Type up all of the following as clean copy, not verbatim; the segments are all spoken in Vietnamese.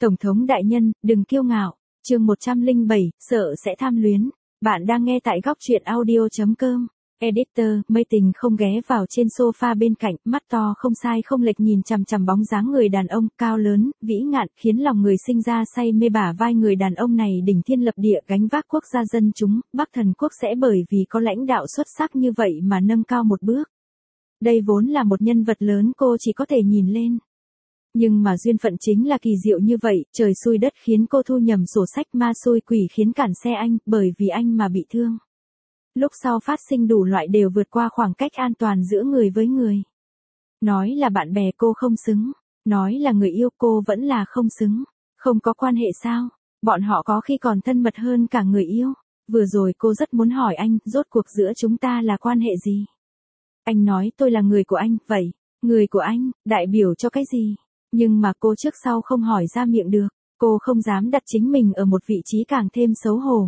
Tổng thống đại nhân, đừng kiêu ngạo. Chương 107, sợ sẽ tham luyến. Bạn đang nghe tại góc truyện audio.com. Editor, mây tình không ghé vào trên sofa bên cạnh, mắt to không sai không lệch nhìn chằm chằm bóng dáng người đàn ông, cao lớn, vĩ ngạn, khiến lòng người sinh ra say mê bả vai người đàn ông này đỉnh thiên lập địa gánh vác quốc gia dân chúng, Bắc Thần Quốc sẽ bởi vì có lãnh đạo xuất sắc như vậy mà nâng cao một bước. Đây vốn là một nhân vật lớn cô chỉ có thể nhìn lên. Nhưng mà duyên phận chính là kỳ diệu như vậy, trời xui đất khiến cô thu nhầm sổ sách, ma xui quỷ khiến cản xe anh, bởi vì anh mà bị thương. Lúc sau phát sinh đủ loại đều vượt qua khoảng cách an toàn giữa người với người. Nói là bạn bè cô không xứng, nói là người yêu cô vẫn là không xứng. Không có quan hệ sao? Bọn họ có khi còn thân mật hơn cả người yêu. Vừa rồi cô rất muốn hỏi anh, rốt cuộc giữa chúng ta là quan hệ gì? Anh nói tôi là người của anh, vậy, người của anh, đại biểu cho cái gì? Nhưng mà cô trước sau không hỏi ra miệng được, cô không dám đặt chính mình ở một vị trí càng thêm xấu hổ.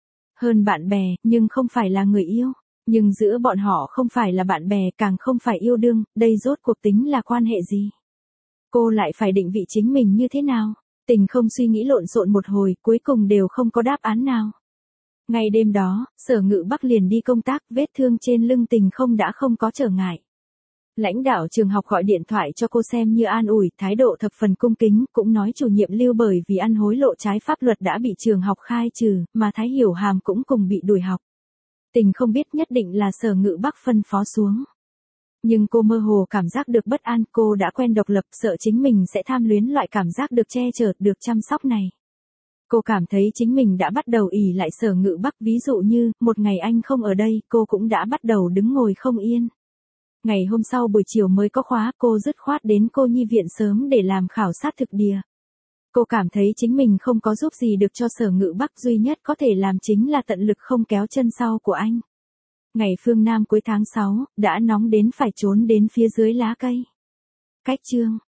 Hơn bạn bè, nhưng không phải là người yêu. Nhưng giữa bọn họ không phải là bạn bè, càng không phải yêu đương, đây rốt cuộc tính là quan hệ gì? Cô lại phải định vị chính mình như thế nào? Tình không suy nghĩ lộn xộn một hồi, cuối cùng đều không có đáp án nào. Ngày đêm đó, Sở Ngự Bắc liền đi công tác, vết thương trên lưng Tình không đã không có trở ngại. Lãnh đạo trường học gọi điện thoại cho cô xem như an ủi, thái độ thập phần cung kính, cũng nói chủ nhiệm Lưu bởi vì ăn hối lộ trái pháp luật đã bị trường học khai trừ, mà Thái Hiểu Hàm cũng cùng bị đuổi học. Tình không biết nhất định là Sở Ngự Bắc phân phó xuống. Nhưng cô mơ hồ cảm giác được bất an, cô đã quen độc lập, sợ chính mình sẽ tham luyến loại cảm giác được che chở, được chăm sóc này. Cô cảm thấy chính mình đã bắt đầu ỷ lại Sở Ngự Bắc, ví dụ như, một ngày anh không ở đây, cô cũng đã bắt đầu đứng ngồi không yên. Ngày hôm sau buổi chiều mới có khóa, cô dứt khoát đến cô nhi viện sớm để làm khảo sát thực địa. Cô cảm thấy chính mình không có giúp gì được cho Sở Ngự Bắc, duy nhất có thể làm chính là tận lực không kéo chân sau của anh. Ngày phương Nam cuối tháng 6, đã nóng đến phải trốn đến phía dưới lá cây. Cách chương.